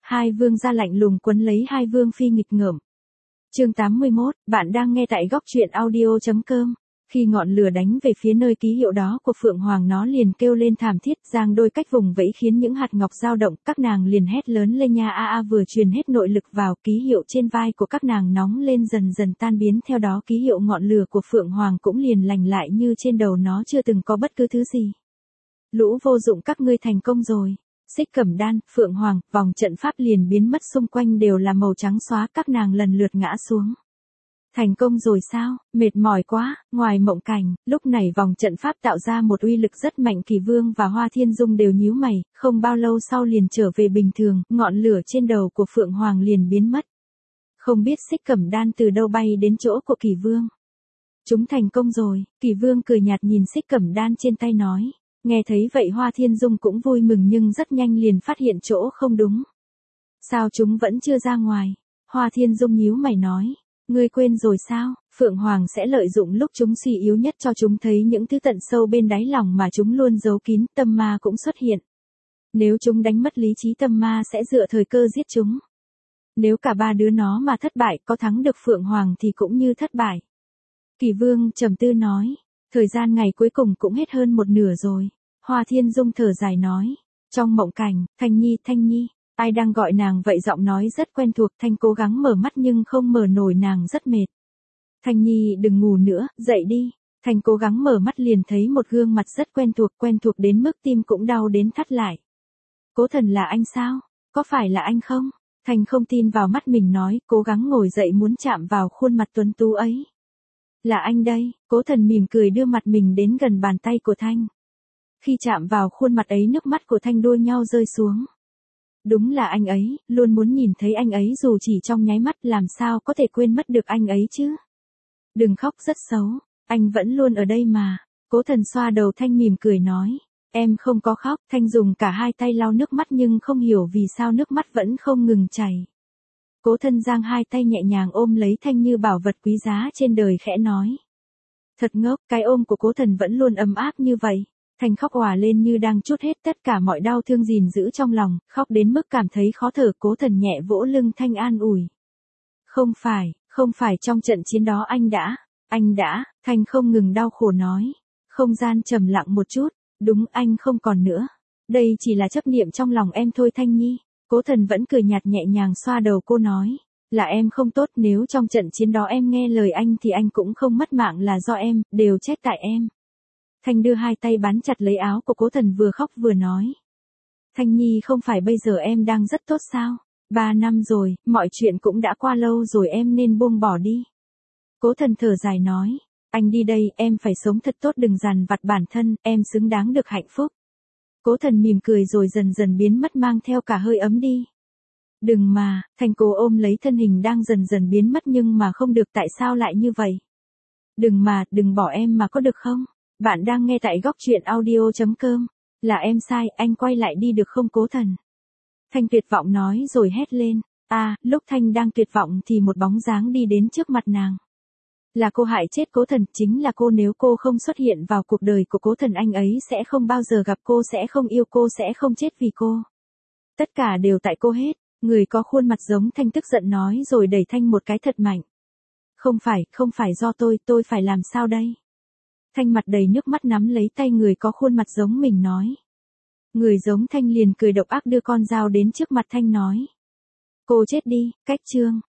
Hai vương gia lạnh lùng quấn lấy hai vương phi nghịch ngợm. Chương 81, bạn đang nghe tại góc truyện audio.com. Khi ngọn lửa đánh về phía nơi ký hiệu đó của Phượng Hoàng, nó liền kêu lên thảm thiết, giang đôi cách vùng vẫy khiến những hạt ngọc dao động, các nàng liền hét lớn lên nha a a. Vừa truyền hết nội lực vào, ký hiệu trên vai của các nàng nóng lên dần dần tan biến, theo đó ký hiệu ngọn lửa của Phượng Hoàng cũng liền lành lại như trên đầu nó chưa từng có bất cứ thứ gì. Lũ vô dụng, các ngươi thành công rồi. Xích Cẩm Đan, Phượng Hoàng, vòng trận pháp liền biến mất, xung quanh đều là màu trắng xóa, các nàng lần lượt ngã xuống. Thành công rồi sao, mệt mỏi quá. Ngoài mộng cảnh, lúc này vòng trận pháp tạo ra một uy lực rất mạnh, Kỳ Vương và Hoa Thiên Dung đều nhíu mày, không bao lâu sau liền trở về bình thường, ngọn lửa trên đầu của Phượng Hoàng liền biến mất. Không biết Xích Cẩm Đan từ đâu bay đến chỗ của Kỳ Vương. Chúng thành công rồi, Kỳ Vương cười nhạt nhìn Xích Cẩm Đan trên tay nói. Nghe thấy vậy Hoa Thiên Dung cũng vui mừng nhưng rất nhanh liền phát hiện chỗ không đúng. Sao chúng vẫn chưa ra ngoài? Hoa Thiên Dung nhíu mày nói. Ngươi quên rồi sao? Phượng Hoàng sẽ lợi dụng lúc chúng suy yếu nhất cho chúng thấy những thứ tận sâu bên đáy lòng mà chúng luôn giấu kín, tâm ma cũng xuất hiện. Nếu chúng đánh mất lý trí, tâm ma sẽ dựa thời cơ giết chúng. Nếu cả ba đứa nó mà thất bại, có thắng được Phượng Hoàng thì cũng như thất bại. Kỳ Vương trầm tư nói. Thời gian ngày cuối cùng cũng hết hơn một nửa rồi. Hoa Thiên Dung thở dài nói. Trong mộng cảnh, Thanh Nhi, ai đang gọi nàng vậy? Giọng nói rất quen thuộc. Thanh cố gắng mở mắt nhưng không mở nổi, nàng rất mệt. Thanh Nhi đừng ngủ nữa, dậy đi. Thanh cố gắng mở mắt liền thấy một gương mặt rất quen thuộc đến mức tim cũng đau đến thắt lại. Cố Thần là anh sao? Có phải là anh không? Thanh không tin vào mắt mình nói, cố gắng ngồi dậy muốn chạm vào khuôn mặt tuấn tú ấy. Là anh đây. Cố Thần mỉm cười đưa mặt mình đến gần bàn tay của Thanh. Khi chạm vào khuôn mặt ấy, nước mắt của Thanh đua nhau rơi xuống. Đúng là anh ấy, luôn muốn nhìn thấy anh ấy dù chỉ trong nháy mắt, làm sao có thể quên mất được anh ấy chứ. Đừng khóc, rất xấu, anh vẫn luôn ở đây mà. Cố Thần xoa đầu Thanh mỉm cười nói. Em không có khóc. Thanh dùng cả hai tay lau nước mắt nhưng không hiểu vì sao nước mắt vẫn không ngừng chảy. Cố Thần giang hai tay nhẹ nhàng ôm lấy Thanh như bảo vật quý giá trên đời, khẽ nói. Thật ngốc, cái ôm của Cố Thần vẫn luôn ấm áp như vậy. Thanh khóc òa lên như đang trút hết tất cả mọi đau thương gìn giữ trong lòng, khóc đến mức cảm thấy khó thở. Cố Thần nhẹ vỗ lưng Thanh an ủi. Không phải trong trận chiến đó anh đã, Thanh không ngừng đau khổ nói. Không gian trầm lặng một chút, đúng, anh không còn nữa. Đây chỉ là chấp niệm trong lòng em thôi Thanh Nhi. Cố Thần vẫn cười nhạt nhẹ nhàng xoa đầu cô nói. Là em không tốt, nếu trong trận chiến đó em nghe lời anh thì anh cũng không mất mạng, là do em, đều trách tại em. Thanh đưa hai tay bám chặt lấy áo của Cố Thần, vừa khóc vừa nói. Thanh Nhi, không phải bây giờ em đang rất tốt sao? 3 năm rồi, mọi chuyện cũng đã qua lâu rồi, em nên buông bỏ đi. Cố Thần thở dài nói. Anh đi đây, em phải sống thật tốt, đừng dằn vặt bản thân, em xứng đáng được hạnh phúc. Cố Thần mỉm cười rồi dần dần biến mất, mang theo cả hơi ấm đi. Đừng mà, Thanh cố ôm lấy thân hình đang dần dần biến mất nhưng mà không được, tại sao lại như vậy? Đừng bỏ em mà có được không? Bạn đang nghe tại góc truyện audio.com. Là em sai, anh quay lại đi được không Cố Thần? Thanh tuyệt vọng nói rồi hét lên. Lúc Thanh đang tuyệt vọng thì một bóng dáng đi đến trước mặt nàng. Là cô hại chết Cố Thần, chính là cô. Nếu cô không xuất hiện vào cuộc đời của Cố Thần, anh ấy sẽ không bao giờ gặp cô, sẽ không yêu cô, sẽ không chết vì cô. Tất cả đều tại cô hết. Người có khuôn mặt giống Thanh tức giận nói rồi đẩy Thanh một cái thật mạnh. Không phải do tôi phải làm sao đây? Thanh mặt đầy nước mắt nắm lấy tay người có khuôn mặt giống mình nói. Người giống Thanh liền cười độc ác đưa con dao đến trước mặt Thanh nói. Cô chết đi, cách chương.